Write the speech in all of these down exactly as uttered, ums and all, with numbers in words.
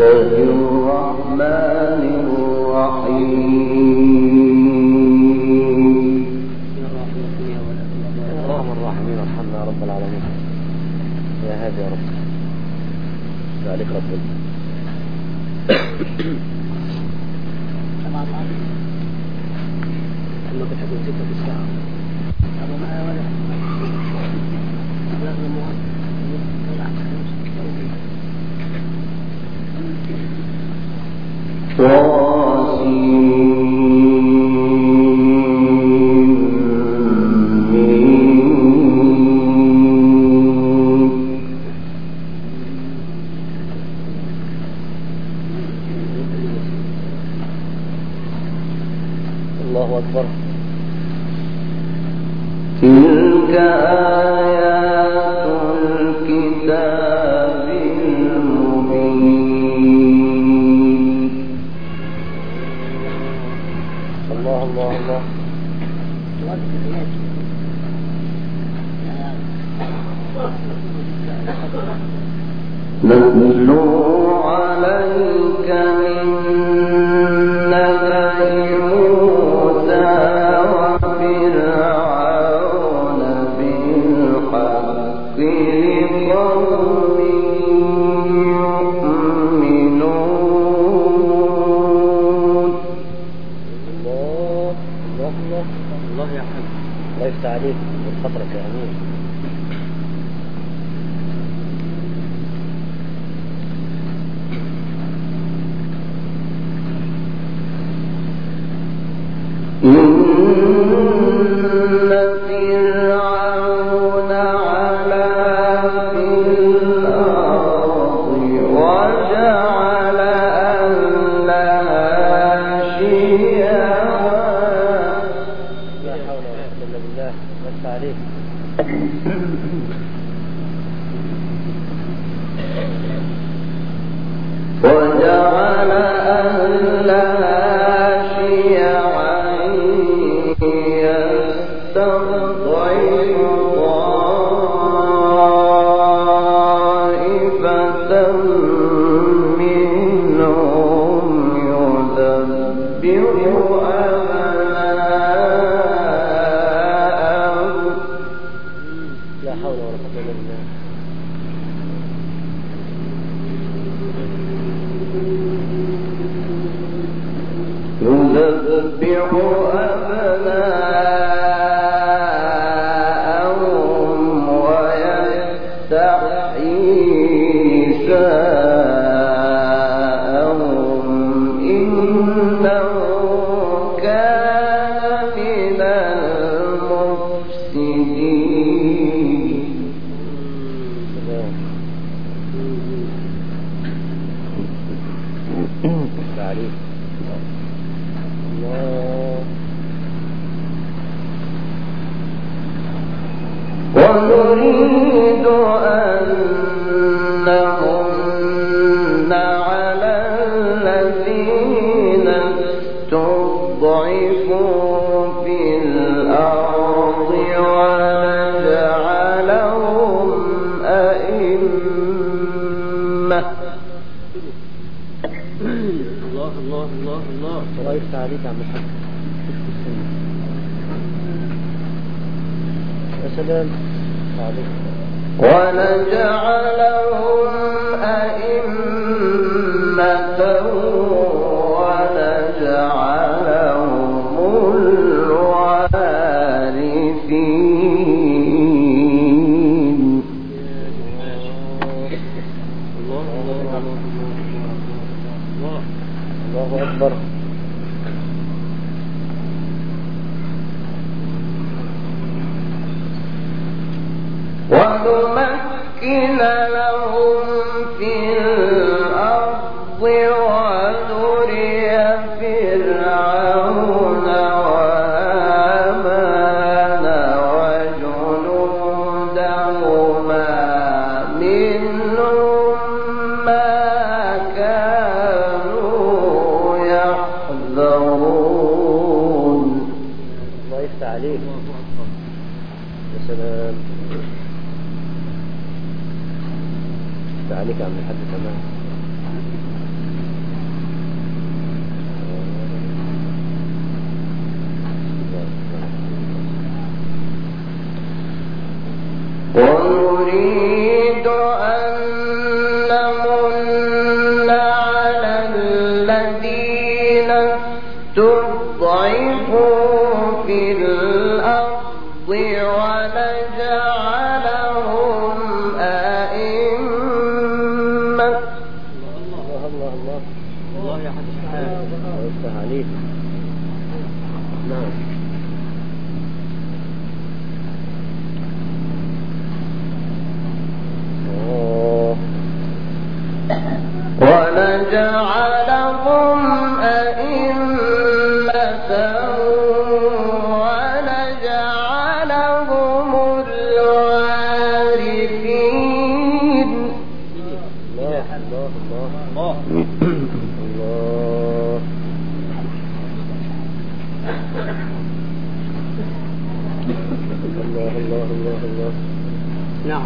عليك عم الحاج تمام. ونريد أن نمن على الذين استضعفوا في الأرض ونجعلهم أئمة. الله الله الله الله يا حد الشهادة ويفتح عليك. نعم. ونجعلهم أئمة ونجعلهم الوارثين. الله الله الله الله الله الله الله. نعم.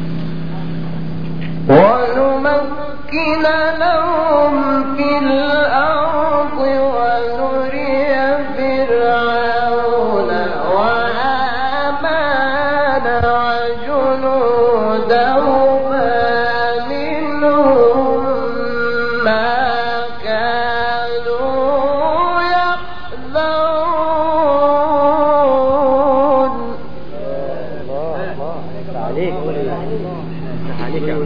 ونمكن لهم في الأرض ونري فرعون وهامان وجنودهما منهم ما كانوا يحذرون. الله الله عليك عليك يا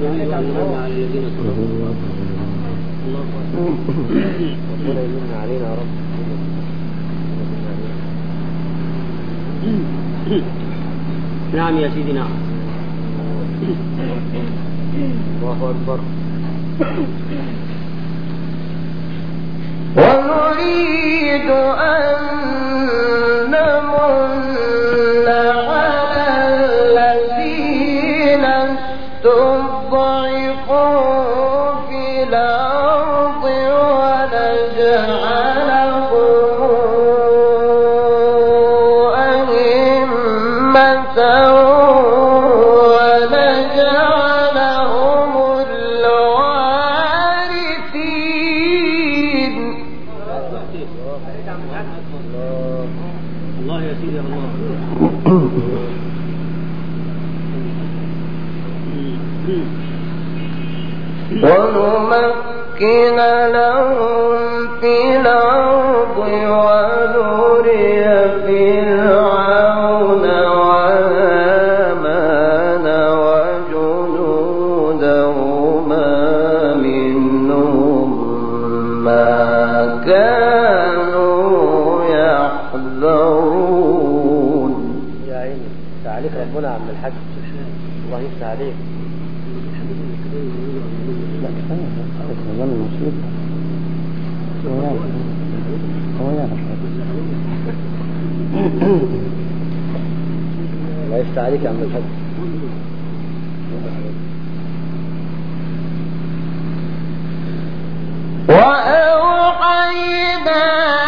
ربنا يمن علينا يا رب. نعم يا سيدي نعم. الله أكبر. ونريد أن نمن على الذين استضعفوا في الأرض ونجعلهم أئمة ونجعلهم الوارثين. الله يا سيدي الله. ونمكن لهم في الأرض ونري فرعون وهامان وجنودهما منهم ما كانوا يحذرون. يا عيني تعاليك ربنا عم الحج. الله يفتح عليك. لا الموسيقى الله يفتح عليك يا عم الحج. وأوحينا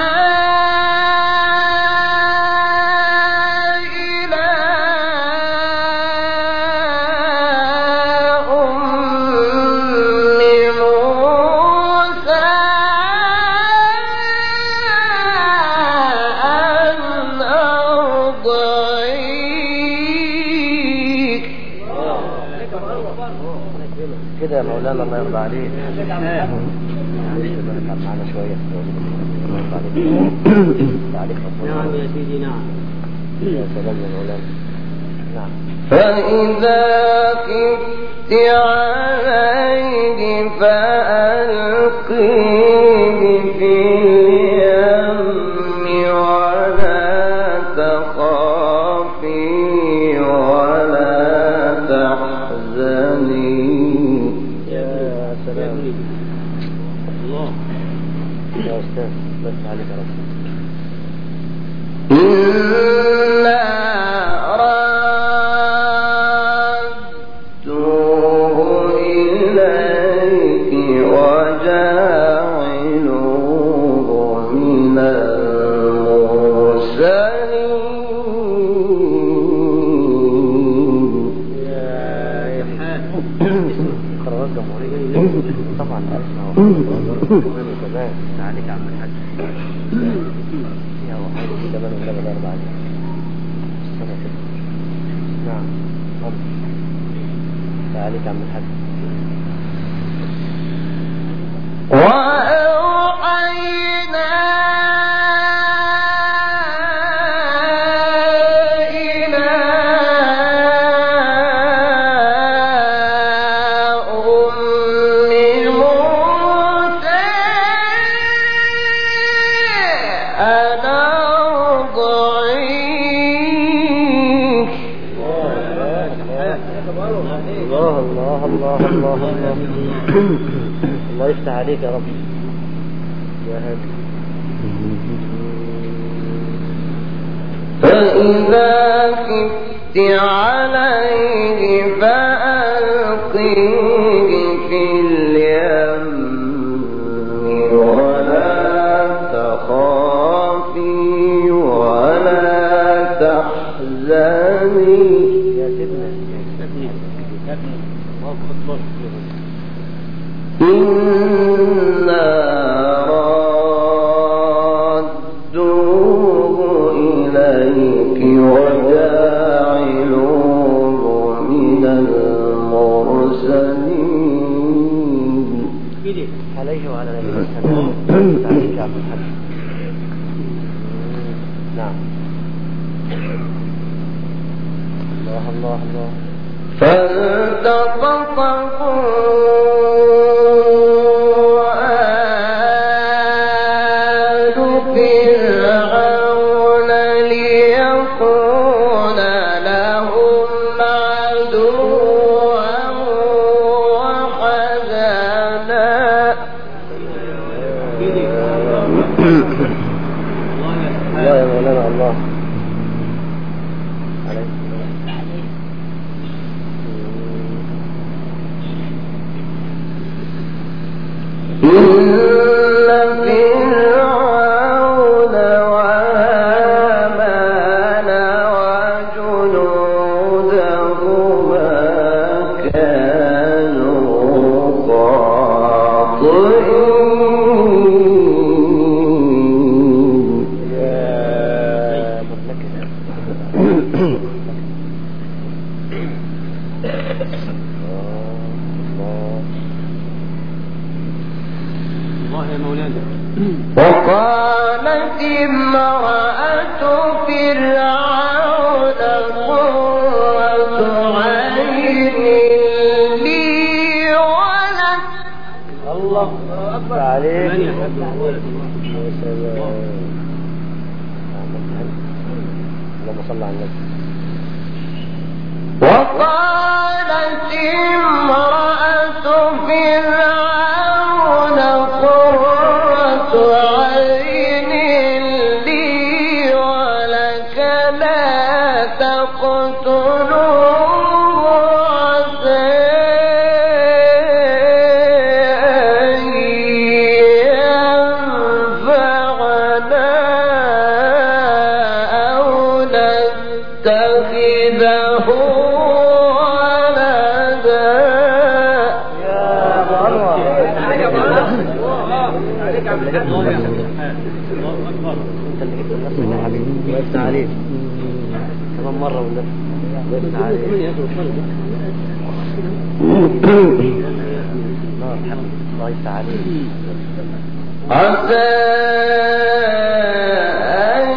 كده يا مولانا الله يرضى عليك. معنا شوية. نعم يا سيدي نعم. يا سلام يا مولانا. نعم. فإذا خفت عليه فألقيه في اليم ولا تخافي ولا تحزني. يا سلام الله يا أستاذ بس عليك يا رب. إنا ردوه إليك وجاعلوه من المرسلين. يا قرارات جمهورية طبعا أسمع وكمان كمان عليك عم الحاج. يا وحيد كده بقى من لبن أربعة. نعم. عليك يا عم الحاج. وأوحينا إلى أم موسى أن أرضعيه. الله الله الله الله الله الله يفتح عليك يا رب يا هادي. فإذا خفت عليه فألقيه في اليم ولا تخافي ولا تحزني. يا سيدنا يا ابني يا ابني الله أكبر. إنا ردوه إليك وجاعلوه من المرسلين. عليه وعلى نبينا السلام. عليك يا عبد الحاج. نعم. الله الله الله. فالتقطه آل فرعون ليكون لهم عدوا وحزنا. الله يا مولانا الله. إن فرعون وهامان وجنودهما كانوا خاطئين. يا مملكة الله يا مولانا. وقالت امرأة فرعون قرة عين لي ولك. الله أكبر عليك. يا سلام. اللهم صل على النبي. وقالت امرأة فرعون قرة عين لي ولك لا تقتلوه عسى أن ينفعنا أو نتخذه ولدا. يا أنور. عليك عبد الحاج. الله أكبر. أنت اللي جبت النص يا حبيبي. الله يفتح عليك. كمان مرة والنبي. الله يفتح عليك. الله يفتح عليك. عسى أن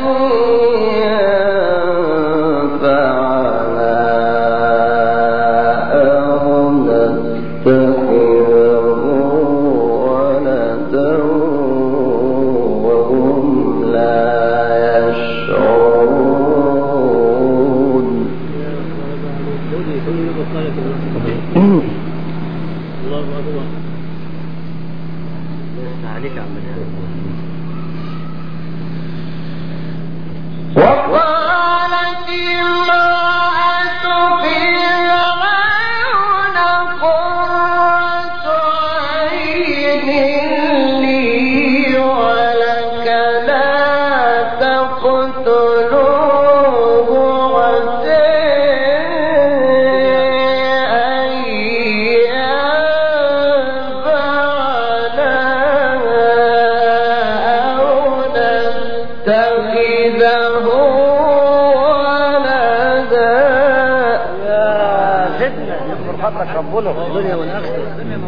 ينفعنا أو نتخذه ولدا وهم لا يشعرون. الله أكبر. عليك يا عم الحاج. خاطرك ربنا الدنيا والاخره.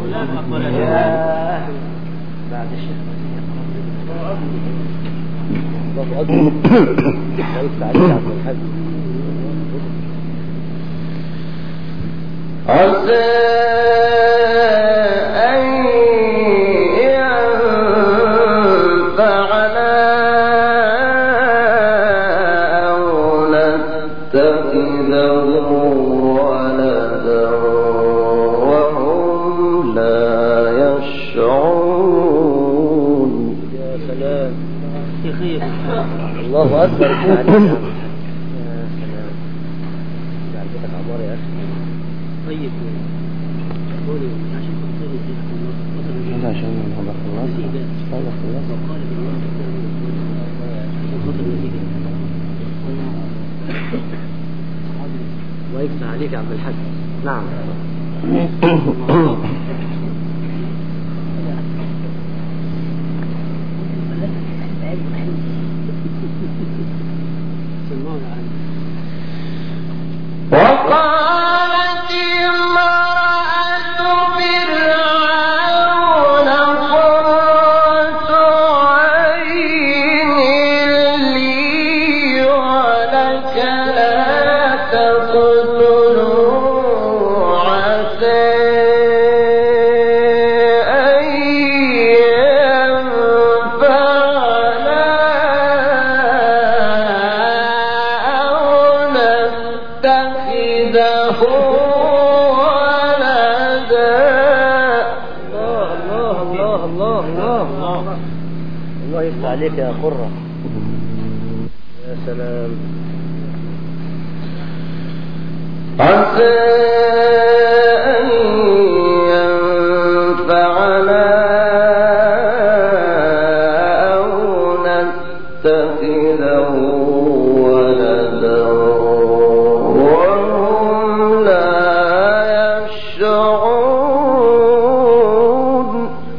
يا بعد الشيخ الله اكبر. قلت عليك عبد الحاج عسى أن ينفعنا أو نتخذه ولدا وهم لا يشعرون. يا سلام يا خير الله أكبر. يا سلام جعلتك عمار يا أخي. طيب قولي عشان تقولي في هذا عشان محمد خلاص هذا خلاص وقال بالله عشان خاطر النتيجة. الله يفتح عليك يا عبد الحاج. نعم وقالت امرأة فرعون قرة عين لي ولك لا تقتلوا عسى أن ينفعنا أو نتخذه ولدا. الله الله الله الله الله يفتح عليك يا قرة. يا سلام. عسى أن ينفعنا أو نتخذه ولدا وهم لا يشعرون.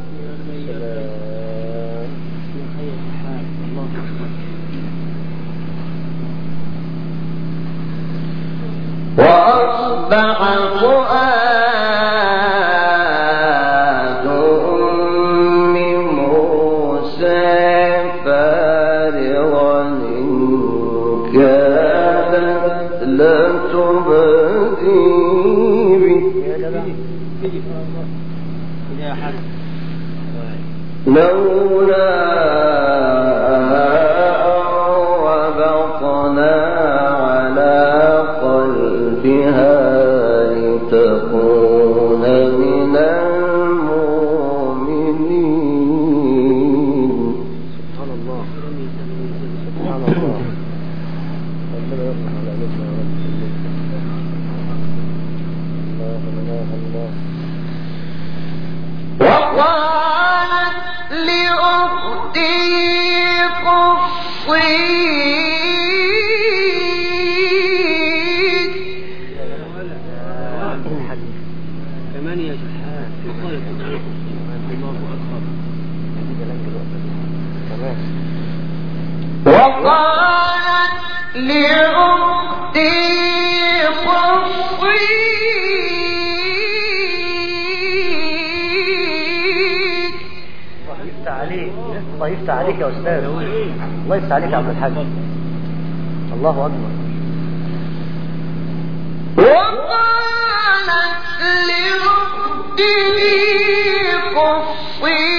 وأصبح فؤاد أم موسى فارغا إن كادت لتبدي به لولا ربطنا على قلبها لتكون من المؤمنين. سبحان الله سبحان الله. ربنا يرحم على نفسنا يا رب. الله الله الله. وقالت لأختي قصيد كمان يا شحات وقالت الله أكبر. وقالت لأختي قصيد الله يفتح عليك. الله يفتح عليك يا أستاذ. الله يفتح عليك يا عبد الحاج. الله أكبر. وقالت لأختي قصي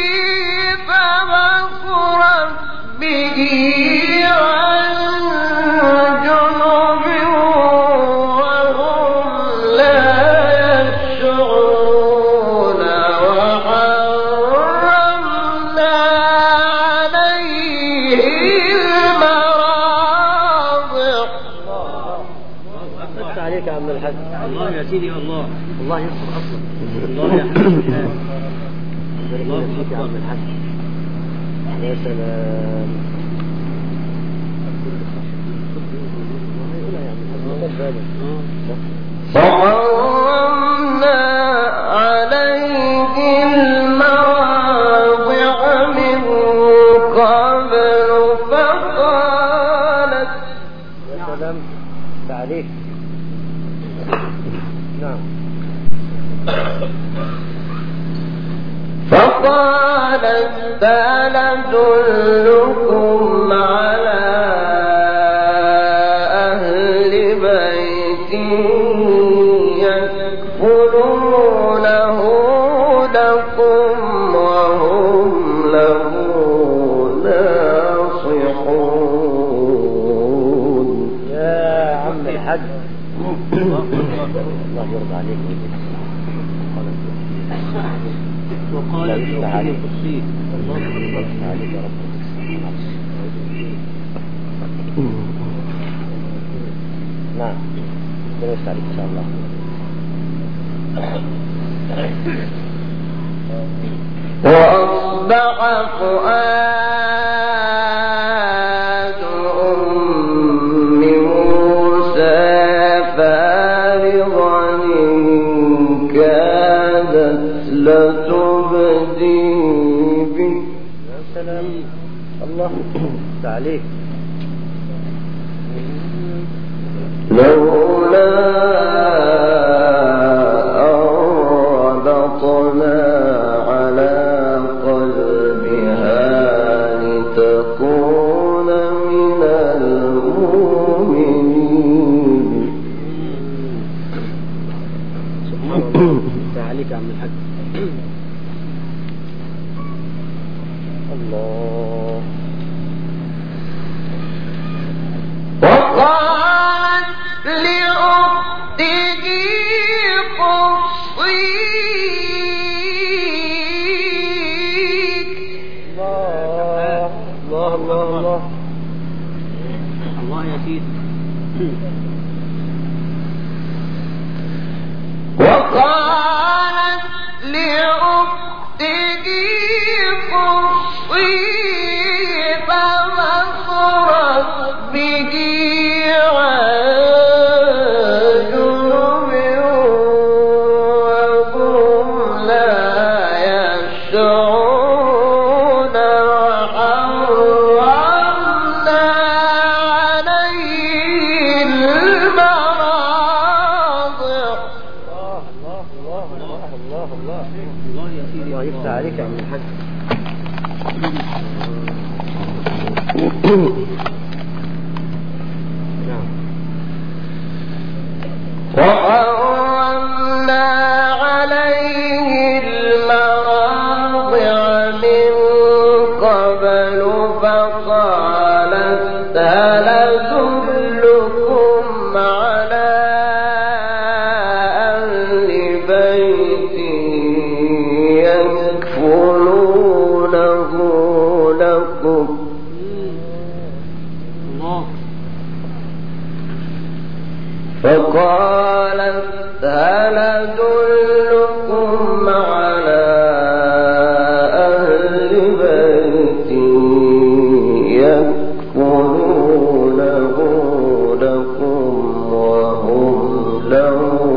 فبصرت به عن جنب وهم لا يشعرون وحرمنا عليه المراضع. يفتح عليك يا عبد الحاج. الله يا سيدي والله. الله ينصر أصلا. الله يا حبيبي. الله يفتح يا عبد الحاج. يا سلام. فحرمنا عليه المراضع من قبل فقالت. يا سلام. تعليق. فقالت هل أدلكم على أهل بيت يكفلونه لكم وهم له ناصحون. يا عم الحاج الله يرضى عليك. وقال ابن علي الصيد الله يرضى عليك يا رب. نعم درست عليك إن شاء الله. وأصبح فؤاد أم موسى فارغا إن كادت لتبدي به. يا سلام الله يرضى عليك. لولا أربطنا على قلبها لتكون من المؤمنين. سبحان الله عليك يا عم الحاج. الله. وقالت لأخته قصيك. الله الله الله الله الله يا سيدي. وقالت لأخته قصي فبصرت به عن جنب وهم لا يشعرون. وحرمنا عليه المراضع. الله الله الله الله الله الله يا سيدي. الله يفتح عليك يا عم الحاج. وحرمنا عليه المراضع من قبل فقالت هل أدلكم على أهل بيت يكفلونه لكم. فقالت هل أدلكم على أهل بيت يكفلونه لكم وهم له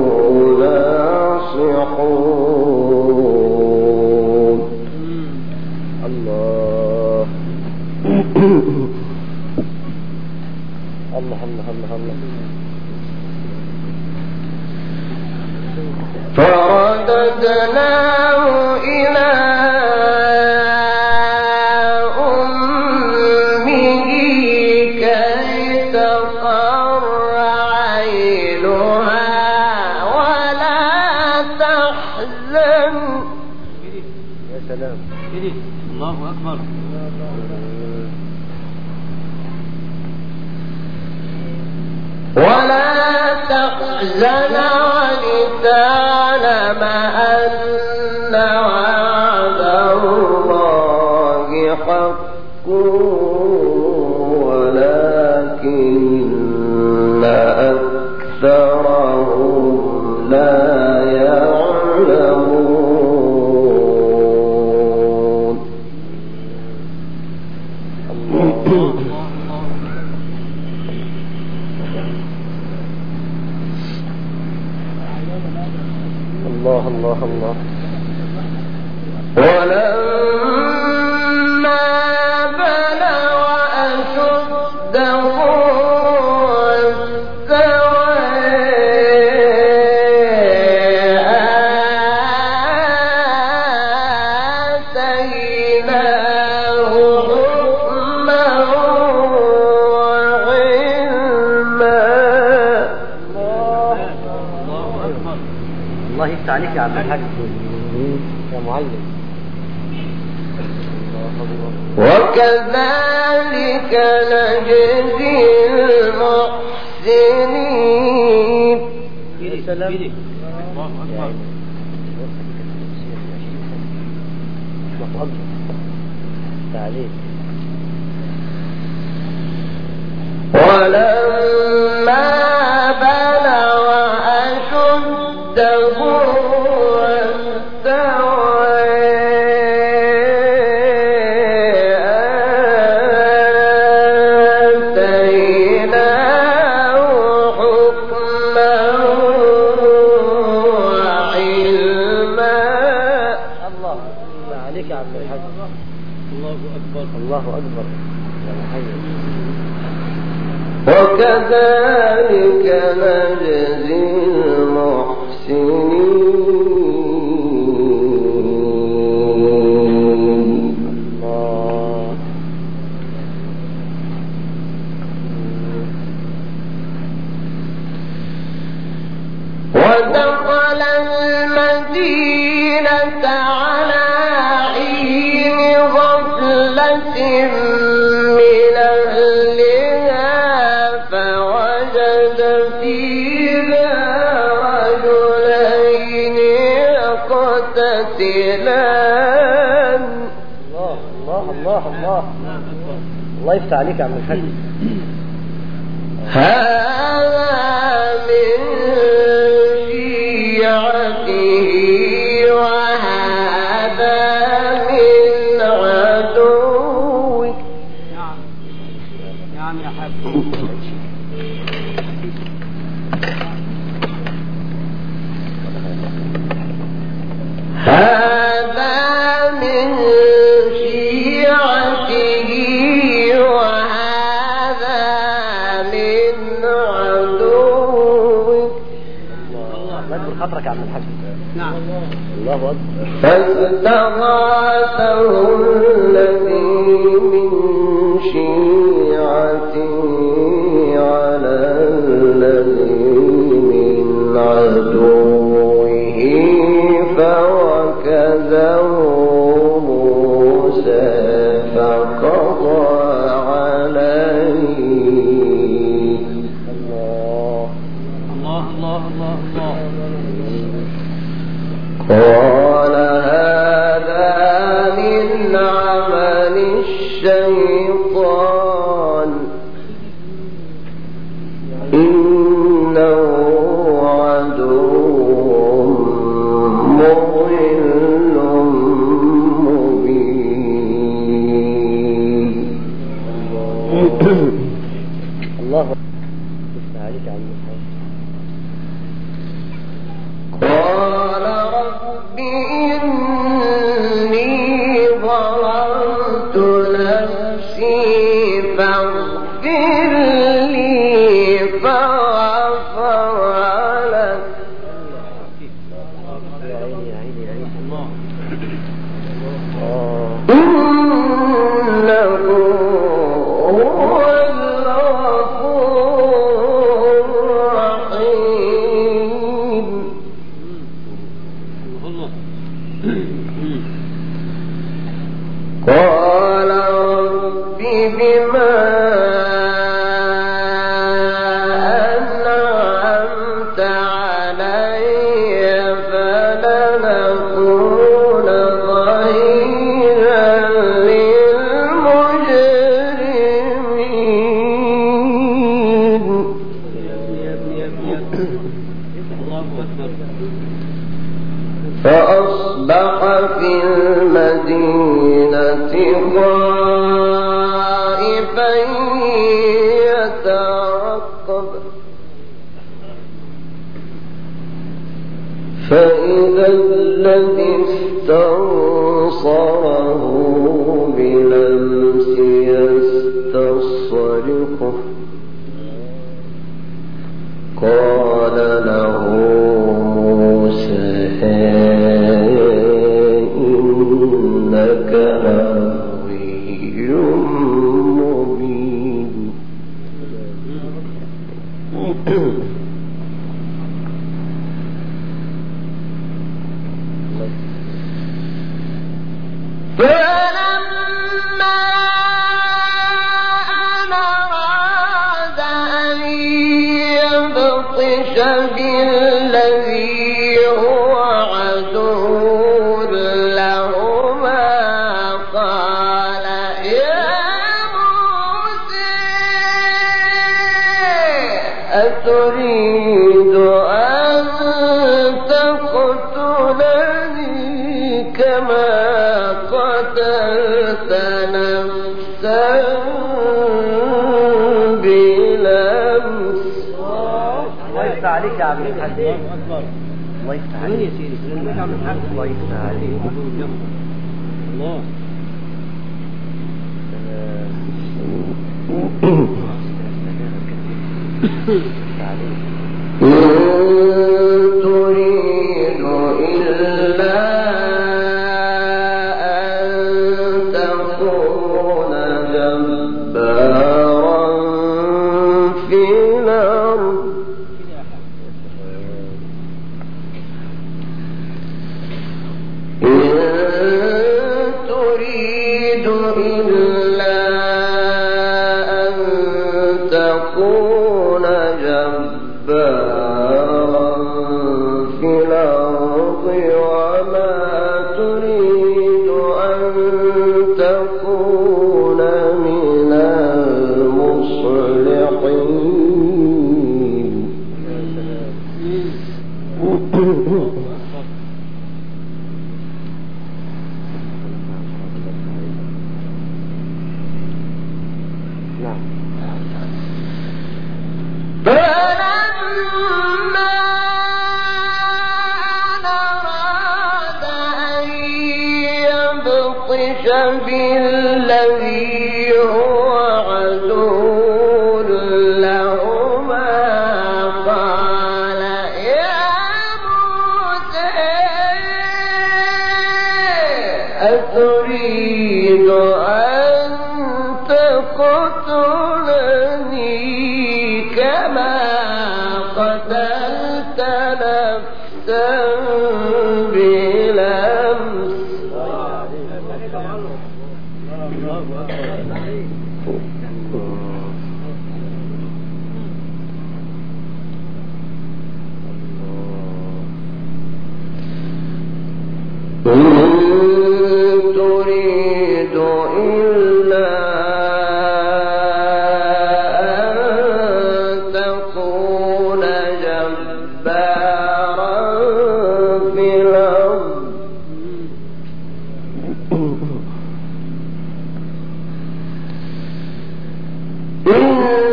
ناصحون. الله الله الله الله الله. فرددناه إلى أمه كي تقر عينها ولا تحزن. يا سلام الله أكبر. ولا تحزن ولتعلم أن وعد الله حق ولكن أكثرهم لا يعلمون. الله الله الله. ولما بلغ أشده واستوى الله يفتح عليك يا عبد الحاج يا معلم. وكذلك نجزي المحسنين. يا سلام. ولما بلغ أشده واستوى آتيناه حكما وعلما. الله عليك يا عبد الحاج. الله أكبر الله أكبر يا محي. وكذلك نجزي المحسنين. ودخل المدينة على حين غفلة من أهلها فوجد فيها رجلين يقتتلان. الله الله الله الله الله يفتح عليك يا عم الحاج. هذا من شيعته وهذا من عدوه. نعم نعم يا حبيبي. هذا من شيعته وهذا من عدوه. لا تقول خطرك يا عم الحاج. نعم الله أكبر. فاستغاثه الذي من شيعته على الذي من عدوه فوكزه موسى فقضى عليه. الله الله الله الله قال هذا من عمل الشيطان إنه عدو مضل مبين. الله يفتح عليك يا عم الحاج. قال رب إني ظلمت نفسي فاغفر لي فغفر له. يا عيني يا عيني يا عيني. الله إنه هو الغفور الرحيم. قال رب بما أنعمت علي فلنكون ظهيرا للمجرمين. فأصبح في المدينة خائفا يترقب فإذا الذي استنصره بالأمس يستصرخه قال له موسى إنك لغوي مبين. بالذي هو عدو لهما قال يا موسى أتريد أن تقتلني كما قتلت نفسا بلمس. الله يفتح عليك يا عبد الحاج. الله يفتح عليك يا سيدي. الله يفتح عليك. الله إن تريد إلا أن تكون جبارا في الأرض إن تريد إلا أن تكون جبارا في الأرض وما تريد أن تكون من المصلحين. فلما أراد أن يبطش بالذي هو عدو لهما قال يا موسى أتريد أن تقتلني كما قتلت نفسا بلمس. إن تريد إلا أن تكون جبارا في الأرض إن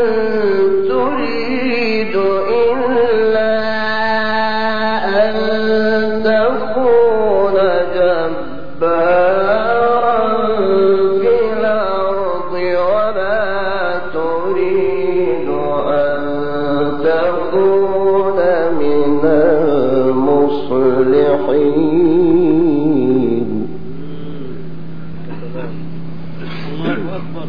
تريد إلا أن تكون جبارا في الأرض وما تريد أن تكون من المصلحين. الله أكبر.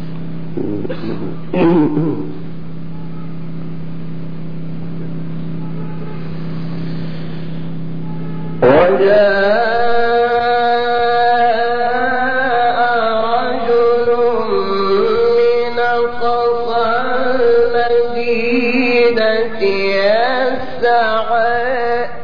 وجاء رجل من أقصى المدينة يسعى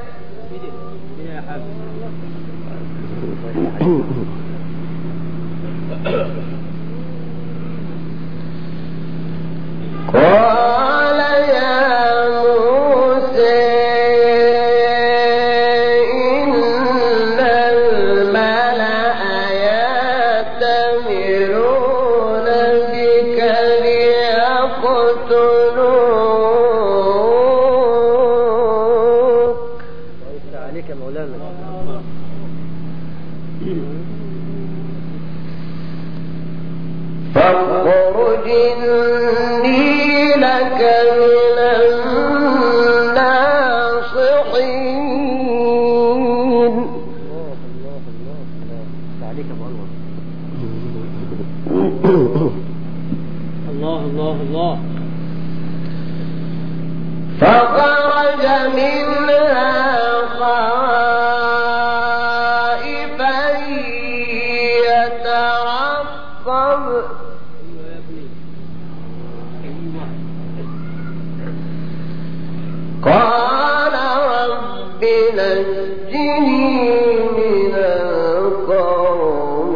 قال يا موسى إن الملأ يأتمرون بك ليقتلوك نجني من القوم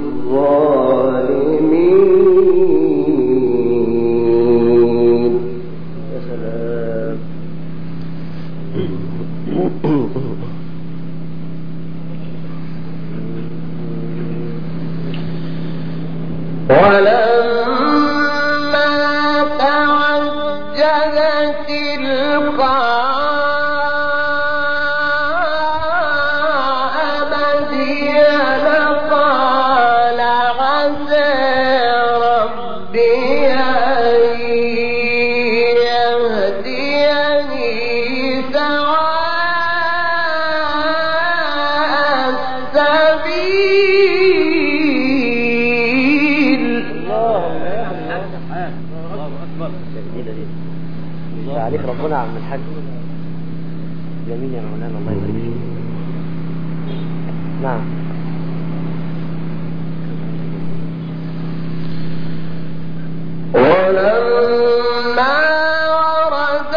الظالمين. يا سلام. ولما توجه تلقاء مدين قال عسى ربي أن يهديني سواء السبيل. عليك ربنا عم الحاج. جميل يا مولانا، الله يبارك فيك. نعم. ولما ورد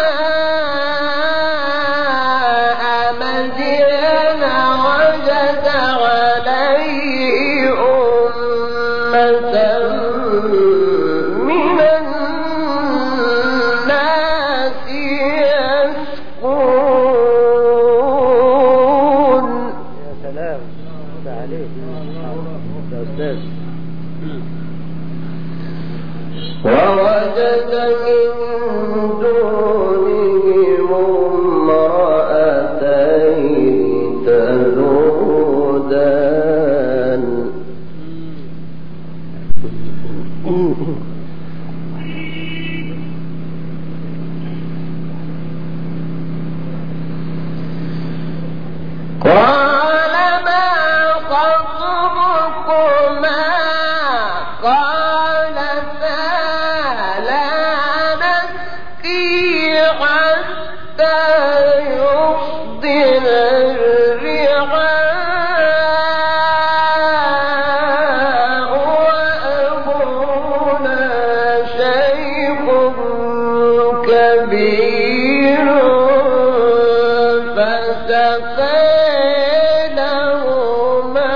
ماء مدين وجد عليه أمة من الناس يسقون. يا سلام. ده عليك يا أستاذ. ووجد من دونهم امرأتين تذودان. قال ما خطبكما؟ قالتا لا نسقي حتى يصدر الرعاء وأبونا شيخ كبير فسقيناهما.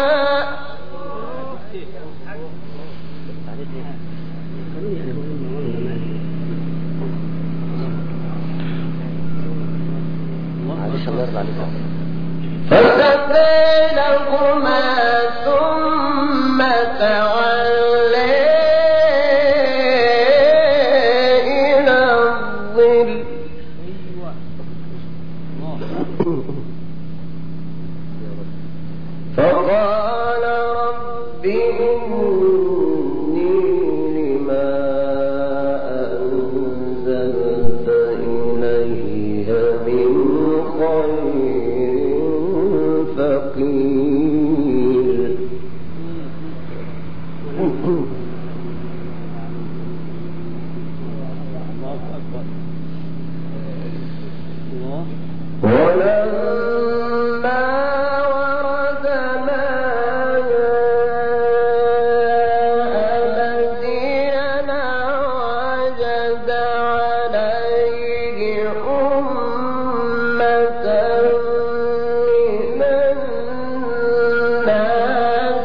معلش الله يرضى عليك. فسقيناهما ثم تولى إلى الظل. فقال رب إني لما أنزلت إلي من خير فقير. ولما ورد ماء مدين وجد عليه أمة من الناس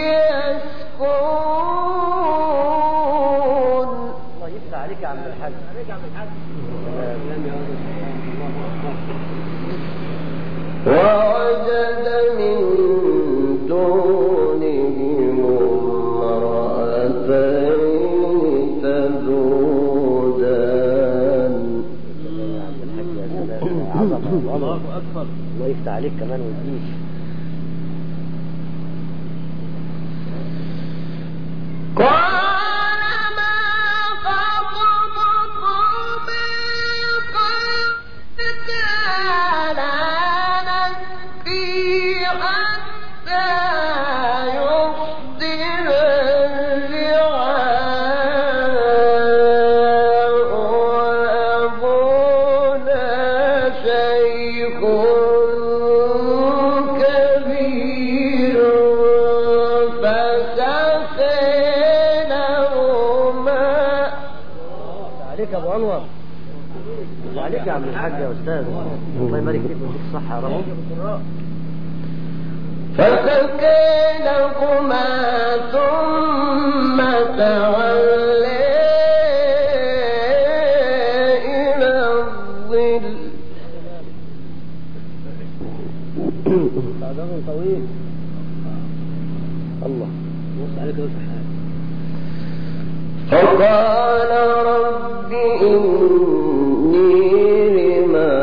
يسقون. الله يفتح عليك يا عم الحاج. عليك يا عم الحاج. ووجد من دونهم امرأتين تذودان. الله أكبر. الله يفتح عليك كمان ويديك. قال ما خطبكما؟ قال لا نسقي حتى يصدر الرعاء وأبونا شيخ كبير فسقيناهما. عليك يا ابو انور. عليك يا عم الحاج. الحاج يا أستاذ، الله يبارك فيك ويديك الصحة يا رب. فسكنهما ثم تولى إلى الظل. بعد عمر طويل الله يوسع عليك ويوسع حالك. فقال رب إني لما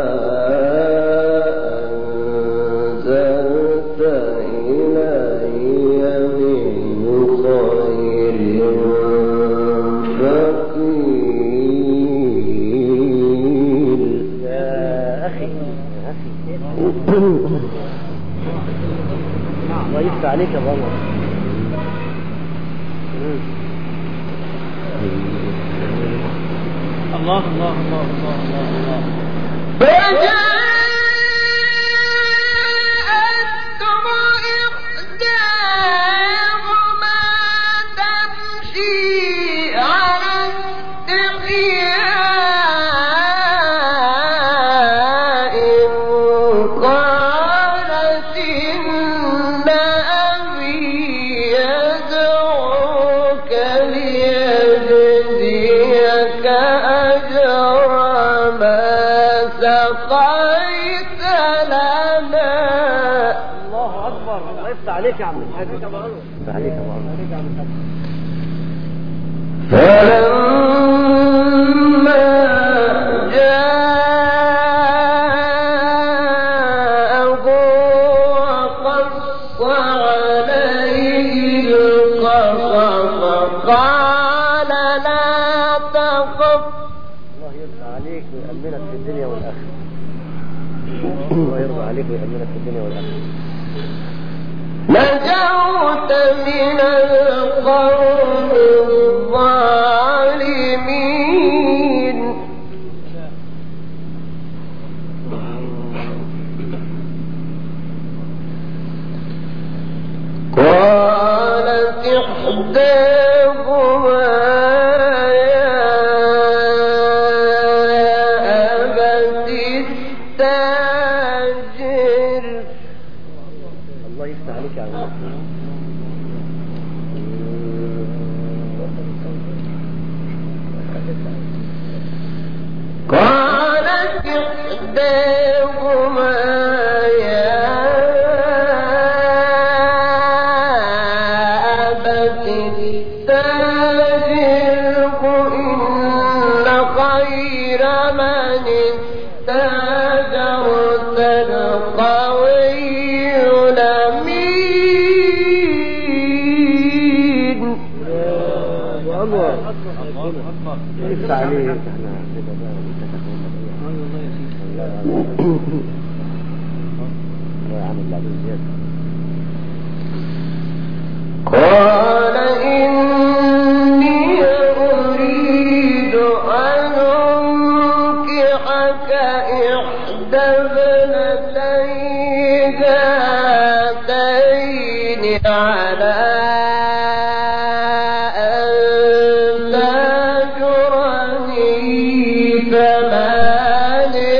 أنزلت إلي من خير فقير. يا أخي يا أخي الله يفتح عليك يا بابا. الله الله الله الله الله. فجاءت إحداهما تمشي على استحياء قالت إن أبي يدعوك ليجزيك أجر ما سقيت لنا. الله أكبر. الله يفتح عليك يا عم الحاج. يفتح عليك يا عم الحاج. فلما جاءه وقص عليه القصص قال لا تخف. الله يرضى عليك ويأمنك في الدنيا والآخرة. الله يرضى عليك ويأمنك في الدنيا والآخرة. نجوت من القوم الظالمين. قالت إحداهما يا أبت استأجر. الله يفتح عليك يا عم الحاج. قالت إحداهما يا أبت استأجره إن خير من استأجرت القوي الأمين. الله يفتح عليك. احنا الله يعمل بعدين زيادة. قال إني أريد أن أنكحك إحدى ابنتي هاتين على أن تأجرني ثماني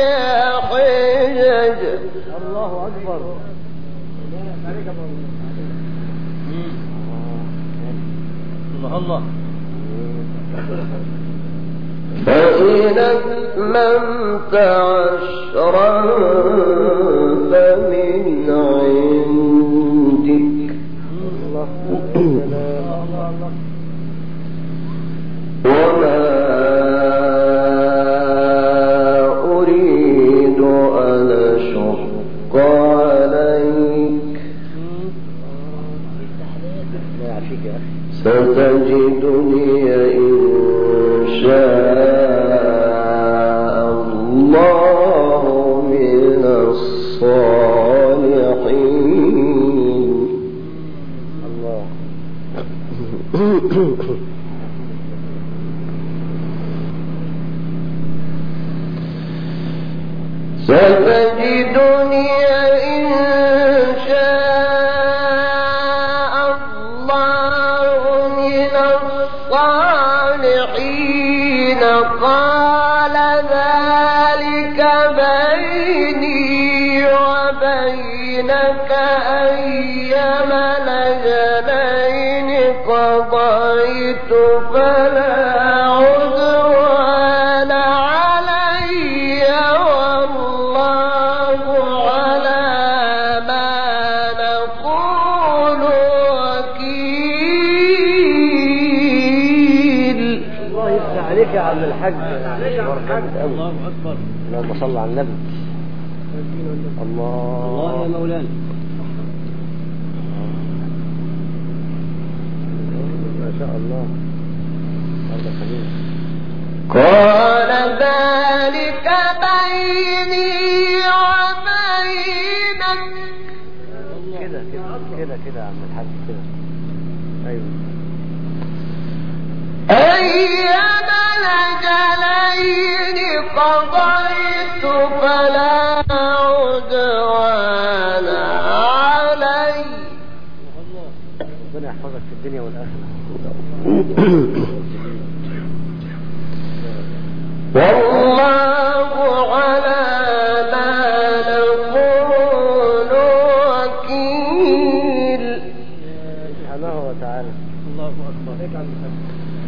حجج. الله أكبر. الله الله. فإن أتممت عشرا فمن عندك. وما أريد أن أشق عليك ستجدني إن شاء الله من الصالحين. الله. ستجدني إن شاء الله من الصالحين. قال ذلك بيني وبينك أيما الأجلين قضيت فلا عدوان علي والله على ما نقول وكيل. الله يفتح عليك يا عم الحاج. الله أكبر. اللهم صل على النبي. الله الله يا مولانا. ما شاء الله. هذا خليل. قال ذلك بيني وبينك. كده كده كده كده يا عم الحاج كده. ايوه. أيما الأجلين قضيت فلا عدوان علي. ربنا يحفظك في الدنيا والآخرة. والله على ما نقول وكيل. سبحانه وتعالى. الله أكبر. هيك عم الحاج.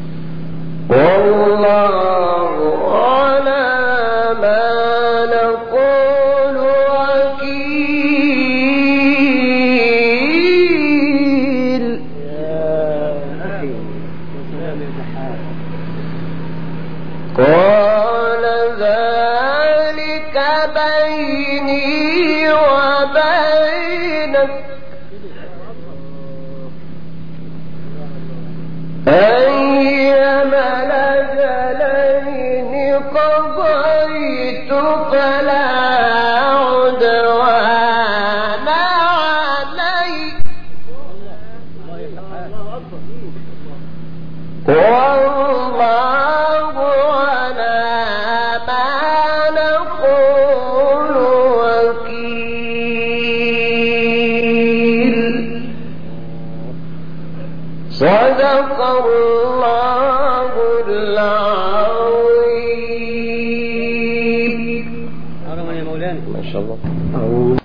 والله على ما نقول وكيل. يا أخي قال ذلك بيني وبينك أيما الأجلين قضيت فلا عدوان علي والله على ما نقول وكيل. صدق الله العظيم. أرمى يا مولانا. ما شاء الله.